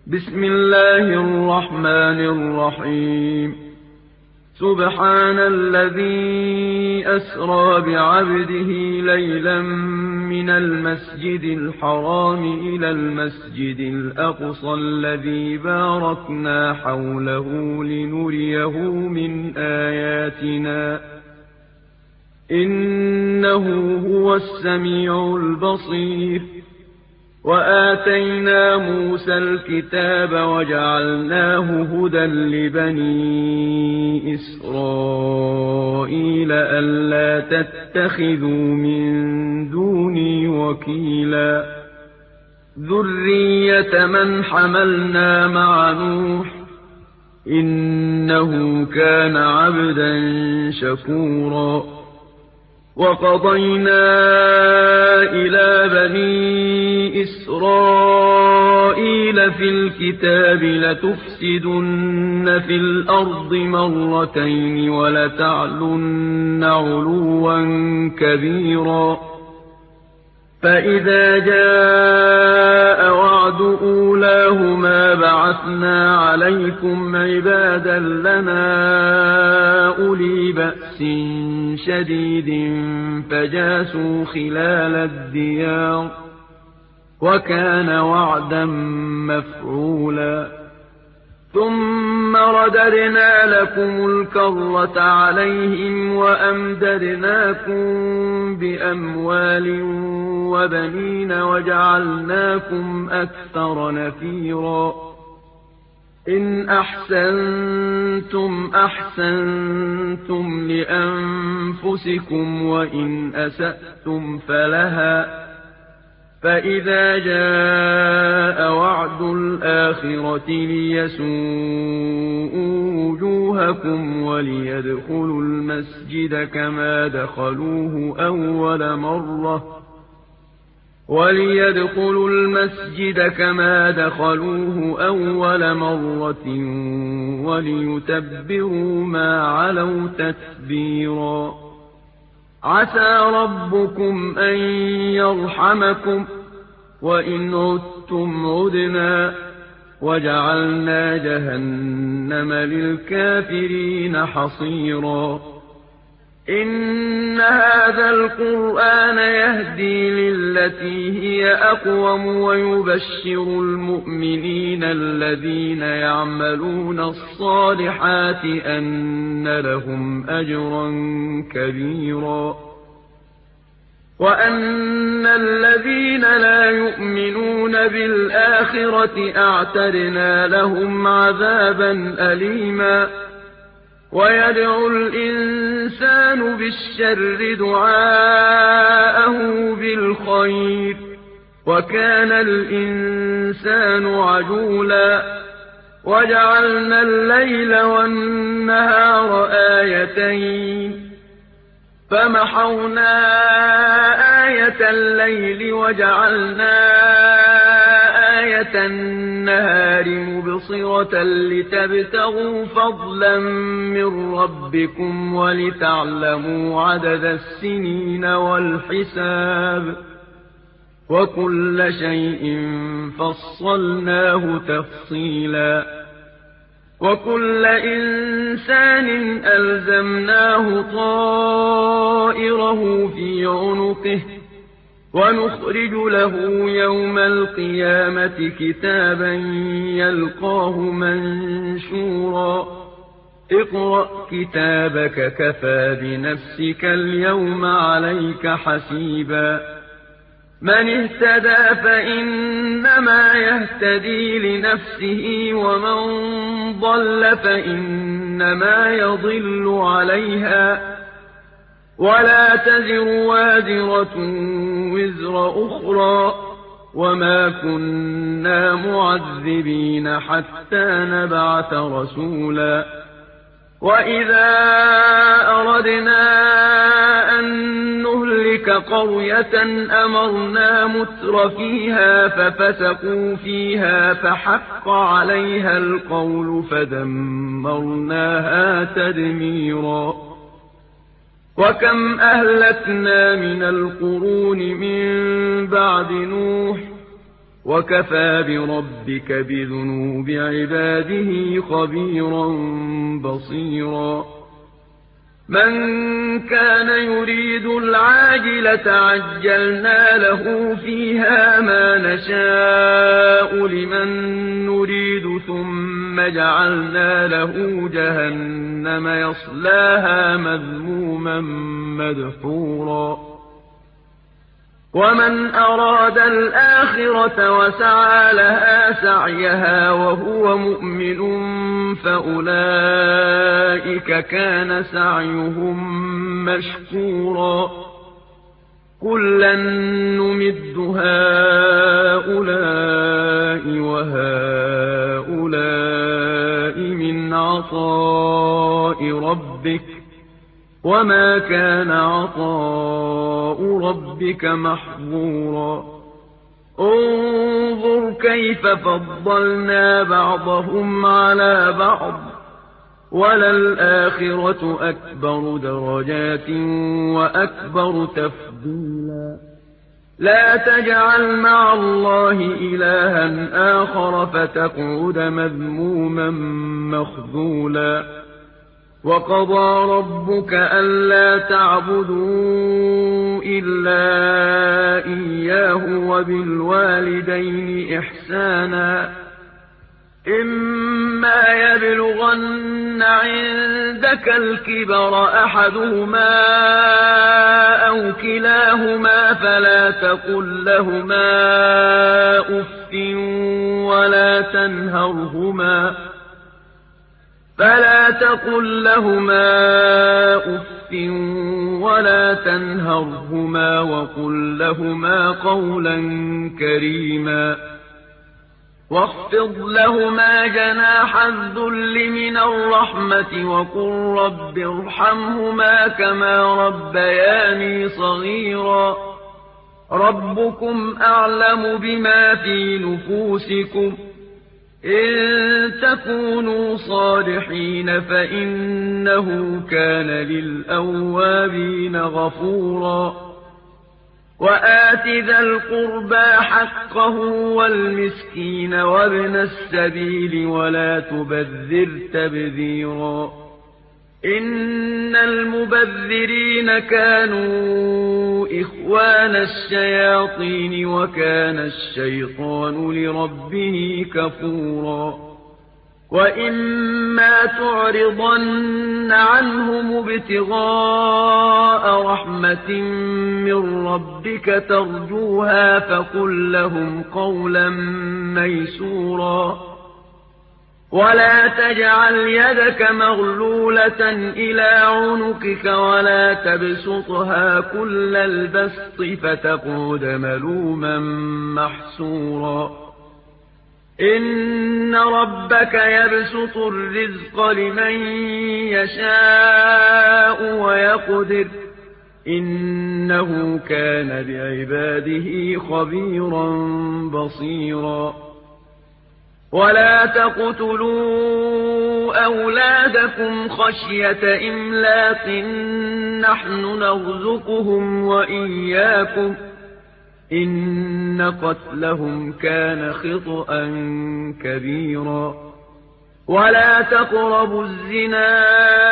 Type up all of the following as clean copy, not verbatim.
بسم الله الرحمن الرحيم سبحان الذي أسرى بعبده ليلا من المسجد الحرام إلى المسجد الأقصى الذي باركنا حوله لنريه من آياتنا إنه هو السميع البصير وآتينا موسى الكتاب وجعلناه هدى لبني إسرائيل ألا تتخذوا من دوني وكيلا ذرية من حملنا مع نوح إنه كان عبدا شكورا وقضينا إلى بني إسرائيل في الكتاب لتفسدن في الأرض مرتين ولتعلن علوا كبيرا فإذا جاء وعد أولاهما بعثنا عليكم عبادا لنا أولي بأس شديد فجاسوا خلال الديار وكان وعدا مفعولا ثم رددنا لكم الكرة عليهم وأمددناكم بأموال وبنين وجعلناكم أكثر نفيرا إن أحسنتم أحسنتم لأنفسكم وإن أسأتم فلها فإذا جاء وعد الآخرة ليسوءوا وجوهكم وليدخلوا المسجد كما دخلوه أول مرة وليتبروا ما علوا تتبيرا عسى ربكم أن يرحمكم وإن عدتم عدنا وجعلنا جهنم للكافرين حصيرا إن هذا القرآن يهدي للتي هي أقوم ويبشر المؤمنين الذين يعملون الصالحات أن لهم أجرا كبيرا وأن الذين لا يؤمنون بالآخرة أعتدنا لهم عذابا أليما ويدعو الإنسان بالشر دعاءه بالخير وكان الإنسان عجولا وجعلنا الليل والنهار آيتين فمحونا آية الليل وجعلنا آية النهار مبصرة لتبتغوا فضلا من ربكم ولتعلموا عدد السنين والحساب وكل شيء فصلناه تفصيلا وكل إنسان ألزمناه طائره في عنقه ونخرج له يوم القيامة كتابا يلقاه منشورا اقرأ كتابك كفى بنفسك اليوم عليك حسيبا من اهتدى فإنما يهتدي لنفسه ومن ضل فإنما يضل عليها ولا تزر وازرة وزر أخرى وما كنا معذبين حتى نبعث رسولا وإذا أردنا أن نهلك قرية أمرنا متر فيها ففسقوا فيها فحق عليها القول فدمرناها تدميرا وكم أهلكنا من القرون من بعد نوح وكفى بربك بذنوب عباده خبيرا بصيرا من كان يريد العاجلة عجلنا له فيها ما نشاء لمن نريد ثم جعلنا له جهنم يصلاها مذموما مدحورا ومن أراد الآخرة وسعى لها سعيها وهو مؤمن فأولئك كان سعيهم مشكورا كلا نمد هؤلاء وهؤلاء من عطاء ربك وما كان عطاء ربك محظورا انظر كيف فضلنا بعضهم على بعض وللآخرة أكبر درجات وأكبر تفضيلا لا تجعل مع الله إلها آخر فتقعد مذموما مخذولا وقضى ربك ألا تعبدوا إلا إياه وبالوالدين إحسانا إما يبلغن عندك الكبر أحدهما أو كلاهما فلا تقل لهما أف ولا تنهرهما وقل لهما قولا كريما واخفض لهما جناح الذل من الرحمة وقل رب ارحمهما كما ربياني صغيرا ربكم أعلم بما في نفوسكم إن تكونوا صالحين فإنه كان للأوابين غفورا وآت ذا القربى حقه والمسكين وابن السبيل ولا تبذر تبذيرا إن المبذرين كانوا إخوان الشياطين وكان الشيطان لربه كفورا وإما تعرضن عنهم ابتغاء رحمة من ربك ترجوها فقل لهم قولا ميسورا ولا تجعل يدك مغلولة إلى عنقك ولا تبسطها كل البسط فتقعد ملوما محسورا إن ربك يبسط الرزق لمن يشاء ويقدر إنه كان بعباده خبيرا بصيرا ولا تقتلوا أولادكم خشية إملاق نحن نرزقهم وإياكم إن قتلهم كان خطأ كبيرا ولا تقربوا الزنا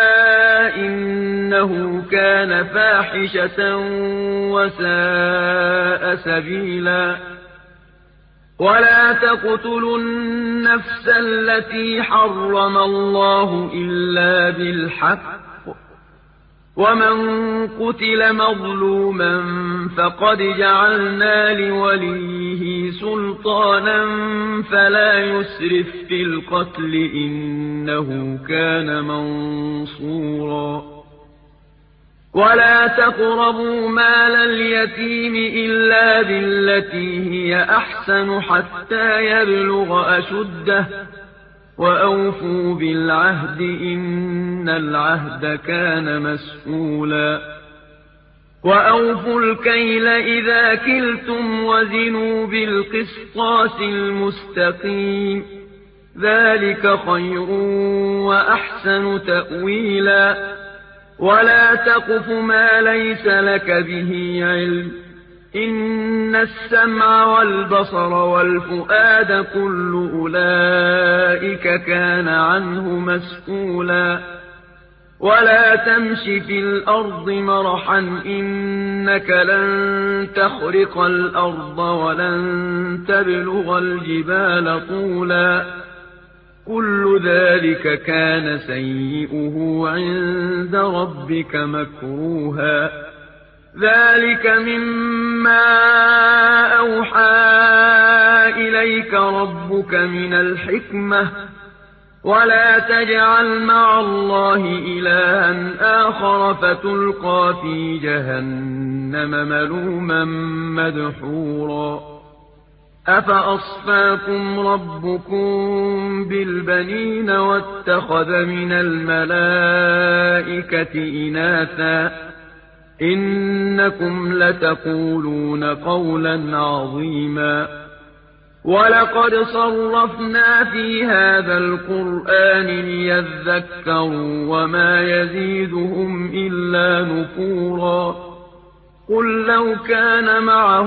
إنه كان فاحشة وساء سبيلا ولا تقتلوا النفس التي حرم الله إلا بالحق ومن قتل مظلوما فقد جعلنا لوليه سلطانا فلا يسرف في القتل إنه كان منصورا ولا تقربوا مال اليتيم إلا بالتي هي أحسن حتى يبلغ أشده وأوفوا بالعهد إن العهد كان مسؤولا وأوفوا الكيل إذا كلتم وزنوا بالقسطاس المستقيم ذلك خير وأحسن تأويلا ولا تقف ما ليس لك به علم إن السمع والبصر والفؤاد كل أولئك كان عنه مسؤولا ولا تمش في الأرض مرحا إنك لن تخرق الأرض ولن تبلغ الجبال طولا كل ذلك كان سيئه عند ربك مكروها ذلك مما أوحى إليك ربك من الحكمة ولا تجعل مع الله إلها آخر فتلقى في جهنم ملوما مدحورا أفأصفاكم ربكم بالبنين واتخذ من الملائكة إناثا إنكم لتقولون قولا عظيما ولقد صرفنا في هذا القرآن ليذكروا وما يزيدهم إلا نفورا قل لو كان معه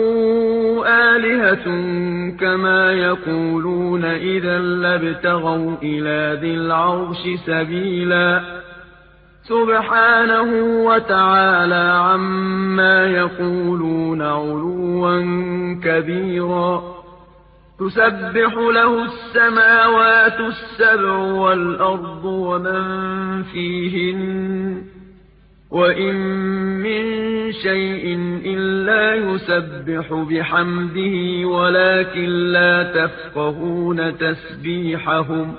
آلهة كما يقولون إذا لابتغوا إلى ذي العرش سبيلا سبحانه وتعالى عما يقولون علوا كبيرا تسبح له السماوات السبع والأرض ومن فيهن وإن من شيء إلا يسبح بحمده ولكن لا تفقهون تسبيحهم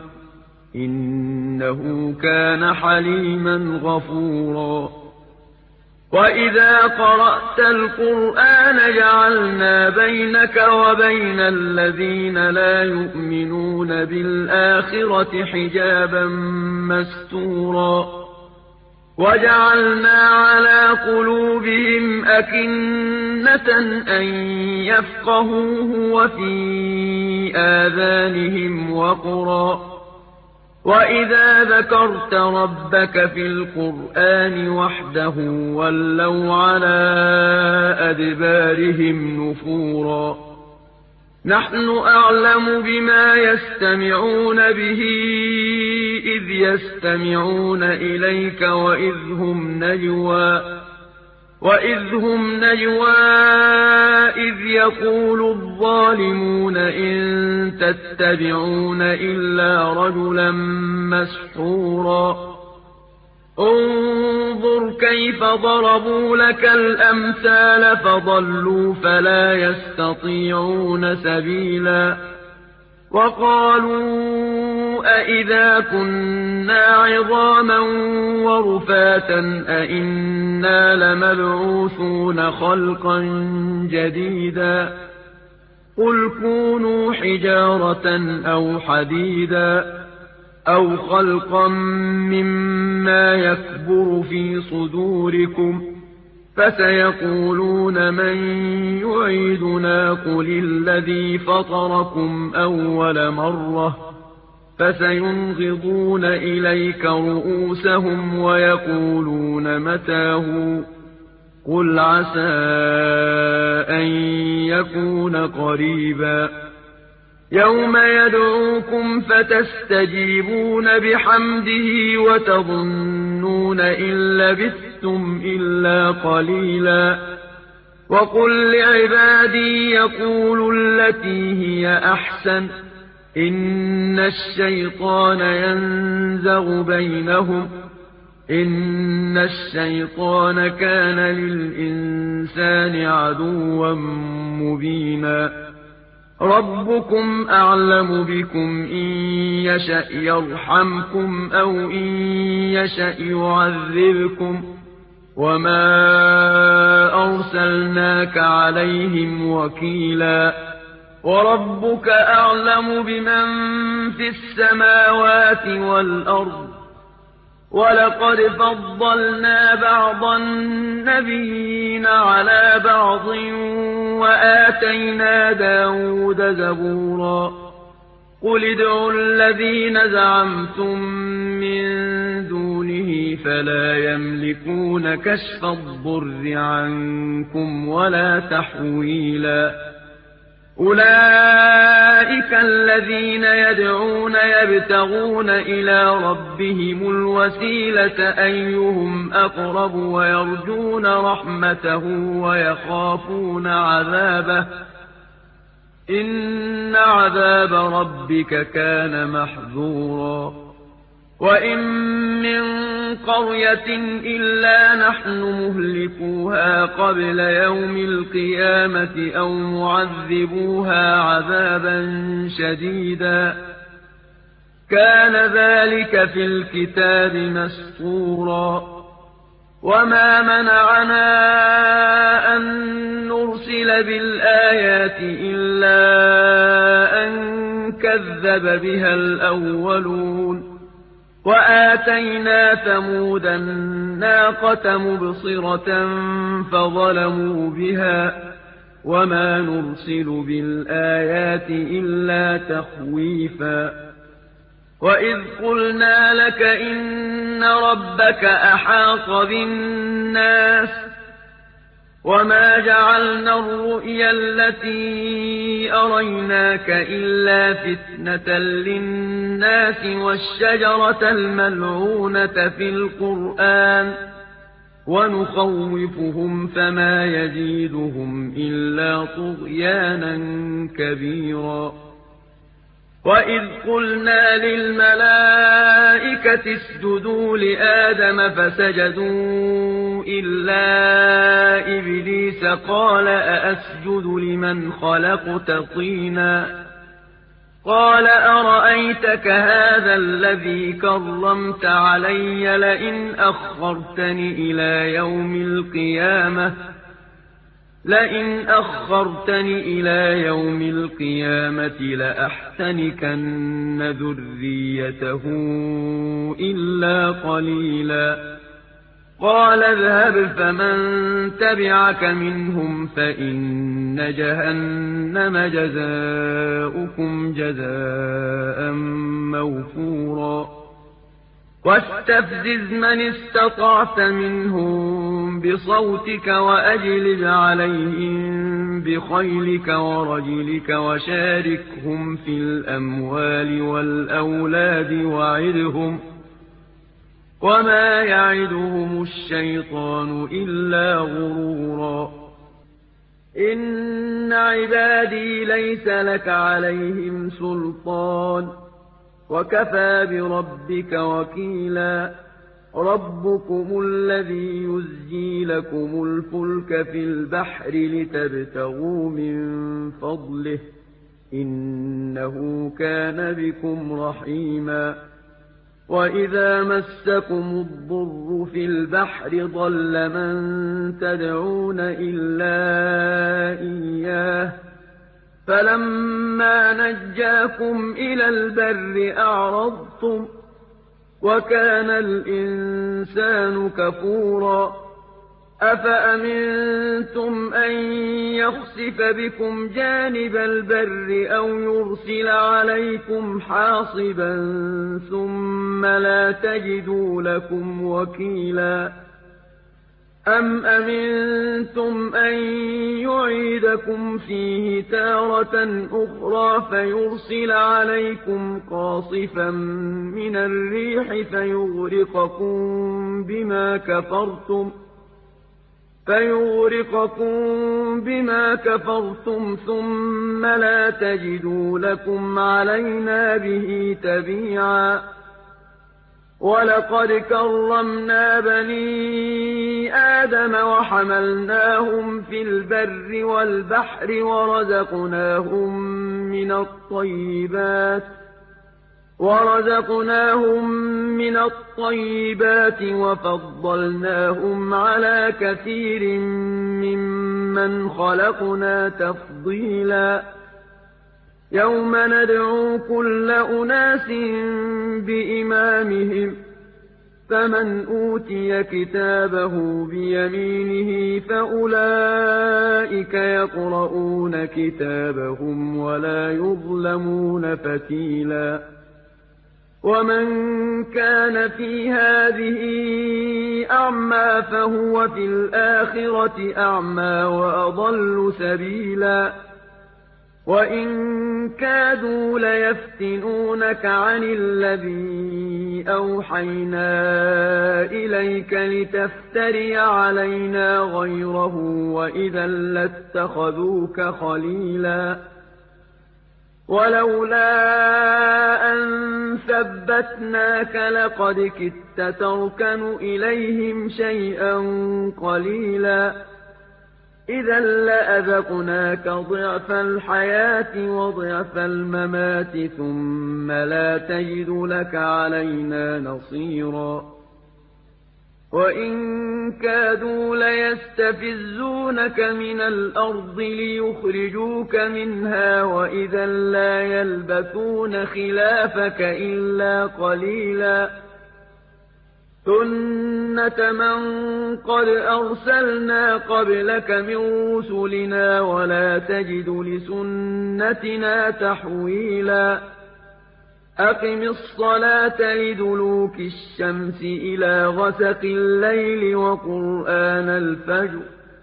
إنه كان حليما غفورا وإذا قرأت القرآن جعلنا بينك وبين الذين لا يؤمنون بالآخرة حجابا مستورا وجعلنا على قلوبهم أكنة أن يفقهوه وفي آذانهم وقرا وإذا ذكرت ربك في القرآن وحده ولوا على أدبارهم نفورا نحن أعلم بما يستمعون به إذ يستمعون إليك وإذ هم نجوى إذ يقول الظالمون إن تتبعون إلا رجلا مسحورا انظر كيف ضربوا لك الأمثال فضلوا فلا يستطيعون سبيلا وقالوا أئذا كنا عظاما ورفاتا أئنا لمبعوثون خلقا جديدا قل كونوا حجارة أو حديدا أو خلقا مما يكبر في صدوركم فسيقولون من يعيدنا قل الذي فطركم أول مرة فسينغضون إليك رؤوسهم ويقولون متاه قل عسى أن يكون قريبا يوم يدعوكم فتستجيبون بحمده وتظنون إن لبثتم إلا قليلا وقل لعبادي يقولوا التي هي أحسن إن الشيطان ينزغ بينهم إن الشيطان كان للإنسان عدوا مبينا ربكم أعلم بكم إن يشأ يرحمكم أو إن يشأ يعذبكم وما أرسلناك عليهم وكيلا وربك أعلم بمن في السماوات والأرض ولقد فضلنا بعض النبيين على بعض وآتينا داود زبورا قل ادعوا الذين زعمتم من دون دونه فلا يملكون كشف الضر عنكم ولا تحويلا أولئك الذين يدعون يبتغون إلى ربهم الوسيلة أيهم أقرب ويرجون رحمته ويخافون عذابه إن عذاب ربك كان محذورا وإن من قرية إلا نحن مهلكوها قبل يوم القيامة أو معذبوها عذابا شديدا كان ذلك في الكتاب مسطورا وما منعنا أن نرسل بالآيات إلا أن كذب بها الأولون وآتينا ثمود الناقة مبصرة فظلموا بها وما نرسل بالآيات إلا تخويفا وإذ قلنا لك إن ربك أحاط بالناس وما جعلنا الرؤيا التي أريناك إلا فتنة للناس والشجرة الملعونة في القرآن ونخوفهم فما يزيدهم إلا طغيانا كبيرا وإذ قلنا للملائكة اسجدوا لآدم فسجدوا إلا إبليس قال أأسجد لمن خلقت طينا قال أرأيتك هذا الذي كرمت علي لئن أخرتني إلى يوم القيامة لأحتنكن ذريته إلا قليلا قال اذهب فمن تبعك منهم فإن جهنم جزاؤكم جزاء موفورا واستفزز من استطعت منهم بصوتك وأجلب عليهم بخيلك ورجلك وشاركهم في الأموال والأولاد وعدهم وما يعدهم الشيطان إلا غرورا إن عبادي ليس لك عليهم سلطان وكفى بربك وكيلا ربكم الذي يزجي لكم الفلك في البحر لتبتغوا من فضله إنه كان بكم رحيما وإذا مسكم الضر في البحر ضل من تدعون إلا إياه فلما نجاكم إلى البر أعرضتم وكان الإنسان كفورا أفأمنتم أن يخسف بكم جانب البر أو يرسل عليكم حاصبا ثم لا تجدوا لكم وكيلا أم أمنتم أن يعيدكم فيه تارة أخرى فيرسل عليكم قاصفا من الريح فيغرقكم بما كفرتم ثم لا تجدوا لكم علينا به تبيعا ولقد كرمنا بني آدم وحملناهم في البر والبحر ورزقناهم من الطيبات وفضلناهم على كثير ممن خلقنا تفضيلا يوم ندعو كل أناس بإمامهم فمن أوتي كتابه بيمينه فأولئك يقرؤون كتابهم ولا يظلمون فتيلا ومن كان في هذه أعمى فهو في الآخرة أعمى وأضل سبيلا وإن كادوا ليفتنونك عن الذي أوحينا إليك لتفتري علينا غيره وإذا لاتخذوك خليلا ولولا أن ثبتناك لقد كدت تركن إليهم شيئا قليلا إذا لأذقناك ضعف الحياة وضعف الممات ثم لا تجد لك علينا نصيرا وإن كادوا ليستفزونك من الأرض ليخرجوك منها وإذا لا يلبثون خلافك إلا قليلا سنة من قد أرسلنا قبلك من رسلنا ولا تجد لسنتنا تحويلا أقم الصلاة لدلوك الشمس إلى غسق الليل وقرآن الفجر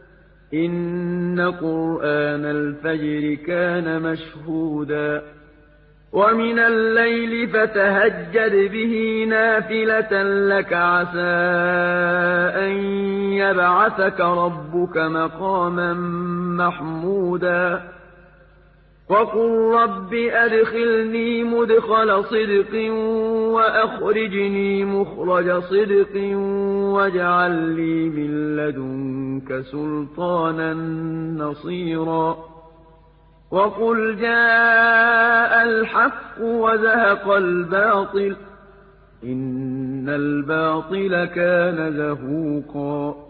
إن قرآن الفجر كان مشهودا ومن الليل فتهجد به نافلة لك عسى أن يبعثك ربك مقاما محمودا وقل رب أدخلني مدخل صدق وأخرجني مخرج صدق واجعل لي من لدنك سلطانا نصيرا وقل جاء الحق وزهق الباطل إن الباطل كان زهوقا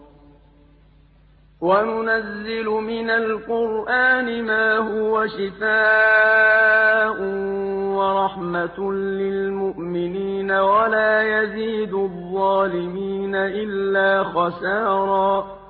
وننزل من القرآن ما هو شفاء ورحمة للمؤمنين ولا يزيد الظالمين إلا خسارا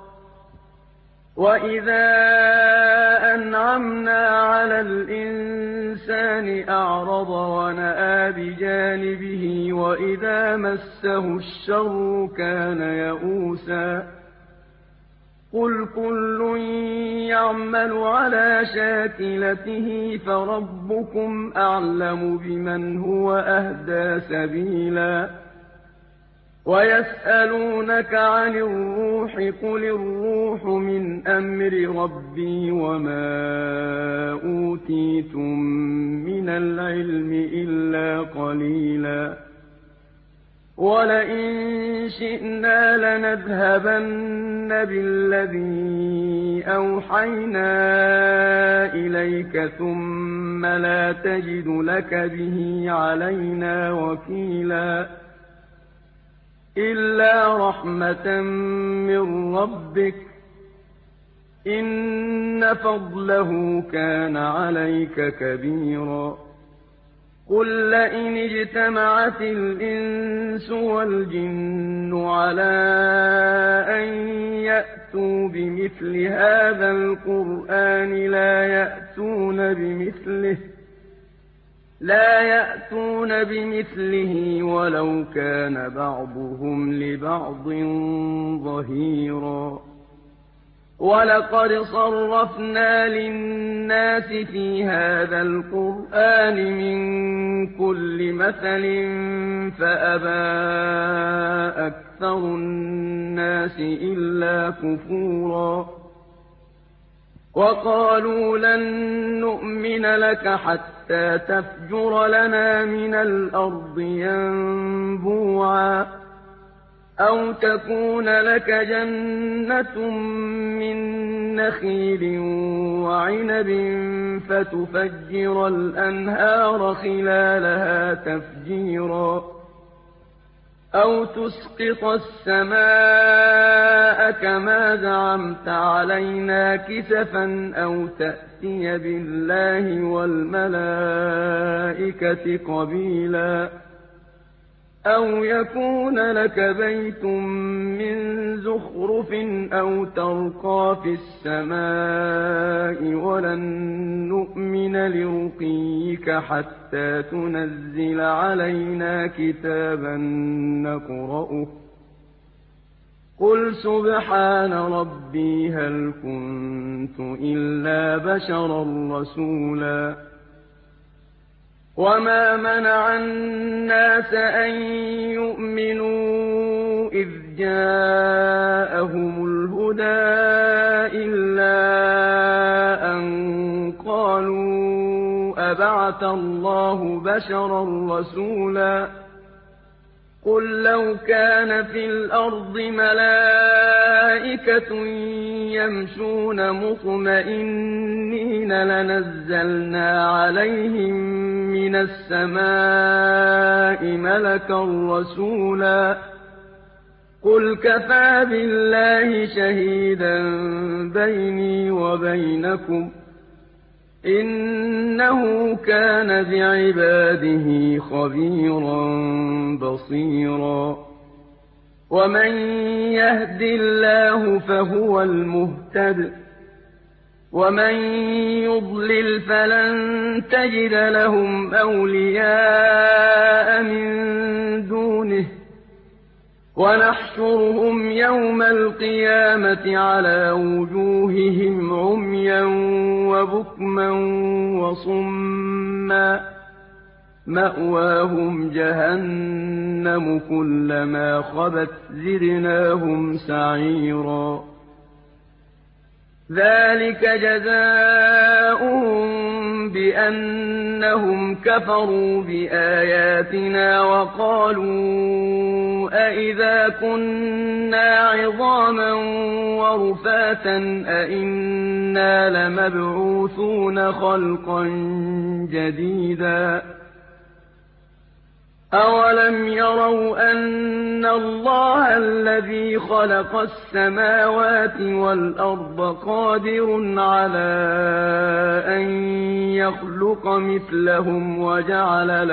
وإذا أنعمنا على الإنسان أعرض ونأى بجانبه وإذا مسه الشر كان يئوسا قل كل يعمل على شاكلته فربكم أعلم بمن هو أهدى سبيلا ويسألونك عن الروح قل الروح من أمر ربي وما أوتيتم من العلم إلا قليلا ولئن شئنا لنذهبن بالذي أوحينا إليك ثم لا تجد لك به علينا وكيلا إلا رحمة من ربك إن فضله كان عليك كبيرا قل لئن اجتمعت الإنس والجن على أن يأتوا بمثل هذا القرآن لا يأتون بمثله ولو كان بعضهم لبعض ظهيرا ولقد صرفنا للناس في هذا القرآن من كل مثل فأبى أكثر الناس إلا كفورا وقالوا لن نؤمن لك حتى تفجر لنا من الأرض ينبوعا أو تكون لك جنة من نخيل وعنب فتفجر الأنهار خلالها تفجيرا أو تسقط السماء كما زعمت علينا كسفا أو تأتي بالله والملائكة قبيلا أَوْ يَكُونَ لَكَ بَيْتٌ مِّن زُخْرُفٍ أَوْ تَرْقَىٰ فِي السَّمَاءِ وَلَن نُّؤْمِنَ لِرُقِيِّكَ حَتَّىٰ تُنَزِّلَ عَلَيْنَا كِتَابًا نَّقْرَؤُهُ ۗ قُلْ سُبْحَانَ رَبِّي هَلْ كُنتُ إِلَّا بَشَرًا رَّسُولًا وَمَا مَنَعَ النَّاسَ أَن يُؤْمِنُوا إِذْ جَاءَهُمُ الْهُدَىٰ إِلَّا أَن قَالُوا أَبَعَثَ اللَّهُ بَشَرًا رَّسُولًا قُل لَّوْ كَانَ فِي الْأَرْضِ مَلَائِكَةٌ يَمْشُونَ مُطْمَئِنِّينَ لَنَزَّلْنَا عَلَيْهِم مِّنَ السَّمَاءِ مَلَكًا رَّسُولًا قُلْ كَفَىٰ بِاللَّهِ شَهِيدًا بَيْنِي وَبَيْنَكُمْ ۚ إِنَّهُ كَانَ بِعِبَادِهِ خَبِيرًا بَصِيرًا وَمَن يَهْدِ اللَّهُ فَهُوَ الْمُهْتَدِ ۖ وَمَن يُضْلِلْ فَلَن تَجِدَ لَهُمْ أَوْلِيَاءَ مِن دُونِهِ ۖ وَنَحْشُرُهُمْ يَوْمَ الْقِيَامَةِ عَلَىٰ وُجُوهِهِمْ عُمْيًا وَبُكْمًا وَصُمًّا ۖ مَّأْوَاهُمْ جَهَنَّمُ ۖ كُلَّمَا خَبَتْ زِدْنَاهُمْ سَعِيرًا ذَٰلِكَ جَزَاؤُهُم بِأَنَّهُمْ كَفَرُوا بِآيَاتِنَا وَقَالُوا أَإِذَا كُنَّا عِظَامًا وَرُفَاتًا أَإِنَّا لَمَبْعُوثُونَ خَلْقًا جَدِيدًا أَوَلَمْ يَرَوْا أَنَّ اللَّهَ الَّذِي خَلَقَ السَّمَاوَاتِ وَالْأَرْضَ قَادِرٌ عَلَىٰ أَن يَخْلُقَ مِثْلَهُمْ وَجَعَلَ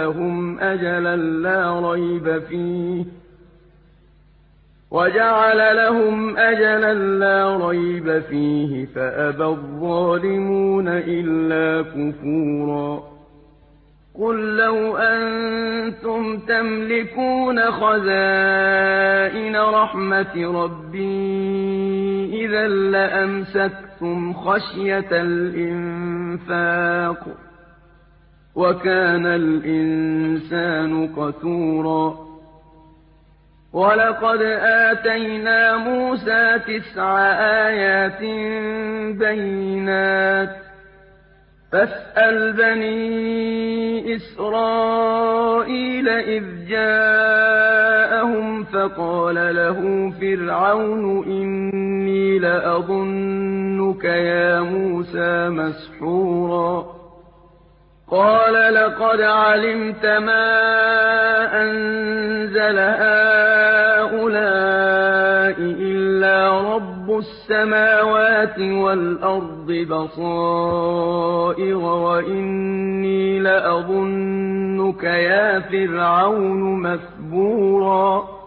لَهُمْ أَجَلًا لَّا رَيْبَ فِيهِ فَأَبَى الظَّالِمُونَ إِلَّا كُفُورًا قُل لَّوْ أَنتُمْ تَمْلِكُونَ خَزَائِنَ رَحْمَةِ رَبِّي إِذًا لَّأَمْسَكْتُمْ خَشْيَةَ الْإِنفَاقِ ۚ وَكَانَ الْإِنسَانُ قَتُورًا وَلَقَدْ آتَيْنَا مُوسَىٰ 9 آيَاتٍ بَيِّنَاتٍ ۖ فَاسْأَلْ بَنِي إِسْرَائِيلَ إِذْ جَاءَهُمْ فَقَالَ لَهُ فِرْعَوْنُ إِنِّي لَأَظُنُّكَ يَا مُوسَىٰ مَسْحُورًا قَالَ لَقَدْ عَلِمْتَ مَا أَنزَلَ هَٰؤُلَاءِ إِلَّا رَبُّ السَّمَاوَاتِ وَالْأَرْضِ بَصَائِرَ وَإِنِّي لَأَظُنُّكَ يَا فِرْعَوْنُ مَثْبُورًا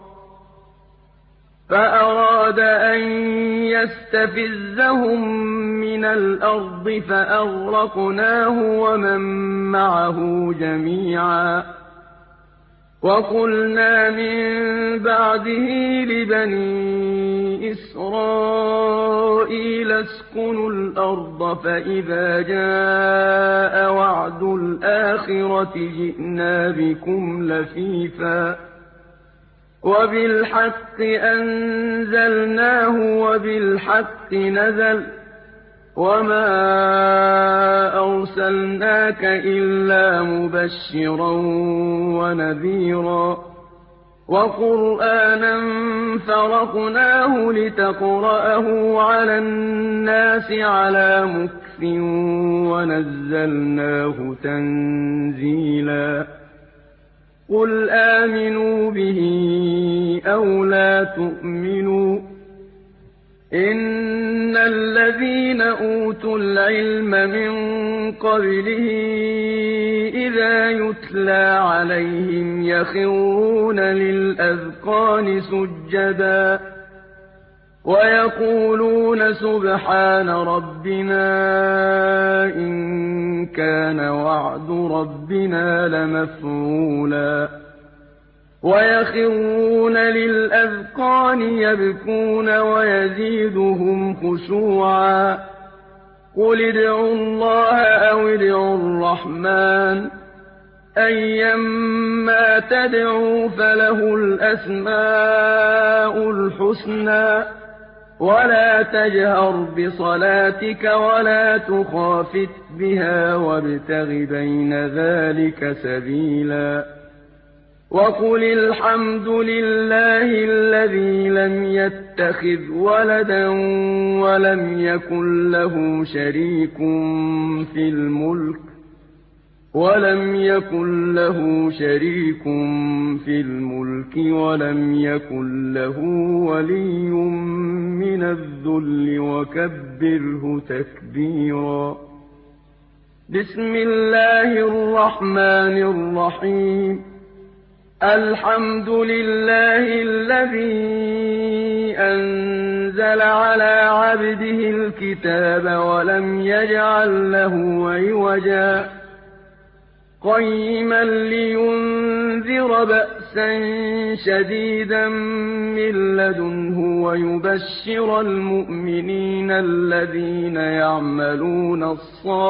فَأَرَادَ أَن يَسْتَفِزَّهُم مِّنَ الْأَرْضِ فَأَغْرَقْنَاهُ وَمَن مَّعَهُ جَمِيعًا وَقُلْنَا مِن بَعْدِهِ لِبَنِي إِسْرَائِيلَ اسْكُنُوا الْأَرْضَ فَإِذَا جَاءَ وَعْدُ الْآخِرَةِ جِئْنَا بِكُمْ لَفِيفًا وَبِالْحَقِّ أَنزَلْنَاهُ وَبِالْحَقِّ نَزَلَ ۗ وَمَا أَرْسَلْنَاكَ إِلَّا مُبَشِّرًا وَنَذِيرًا وَقُرْآنًا فَرَقْنَاهُ لِتَقْرَأَهُ عَلَى النَّاسِ عَلَىٰ مُكْثٍ وَنَزَّلْنَاهُ تَنزِيلًا قُلْ آمِنُوا بِهِ أَوْ لَا تُؤْمِنُوا ۚ إِنَّ الَّذِينَ أُوتُوا الْعِلْمَ مِن قَبْلِهِ إِذَا يُتْلَىٰ عَلَيْهِمْ يَخِرُّونَ لِلْأَذْقَانِ سُجَّدًا وَيَقُولُونَ سُبْحَانَ رَبِّنَا إِن كَانَ وَعْدُ رَبِّنَا لَمَفْعُولًا وَيَخِرُّونَ لِلْأَذْقَانِ يَبْكُونَ وَيَزِيدُهُمْ خُشُوعًا ۩ قُلِ ادْعُوا اللَّهَ أَوِ ادْعُوا الرَّحْمَٰنَ أَيًّا مَّا تَدْعُوا فَلَهُ الْأَسْمَاءُ الْحُسْنَىٰ ۚ وَلَا تَجْهَرْ بِصَلَاتِكَ وَلَا تُخَافِتْ بِهَا وَابْتَغِ بَيْنَ ذَٰلِكَ سَبِيلًا وَقُلِ الْحَمْدُ لِلَّهِ الَّذِي لَمْ يَتَّخِذْ وَلَدًا وَلَمْ يَكُن لَّهُ شَرِيكٌ فِي الْمُلْكِ وَلَمْ يَكُن لَّهُ وَلِيٌّ مِّنَ الذُّلِّ وَكَبِّرْهُ تَكْبِيرًا بسم الله الرحمن الرحيم الحمد لله الذي أنزل على عبده الكتاب ولم يجعل له عوجا قيما لينذر بأسا شديدا من لدنه ويبشر المؤمنين الذين يعملون الصالحات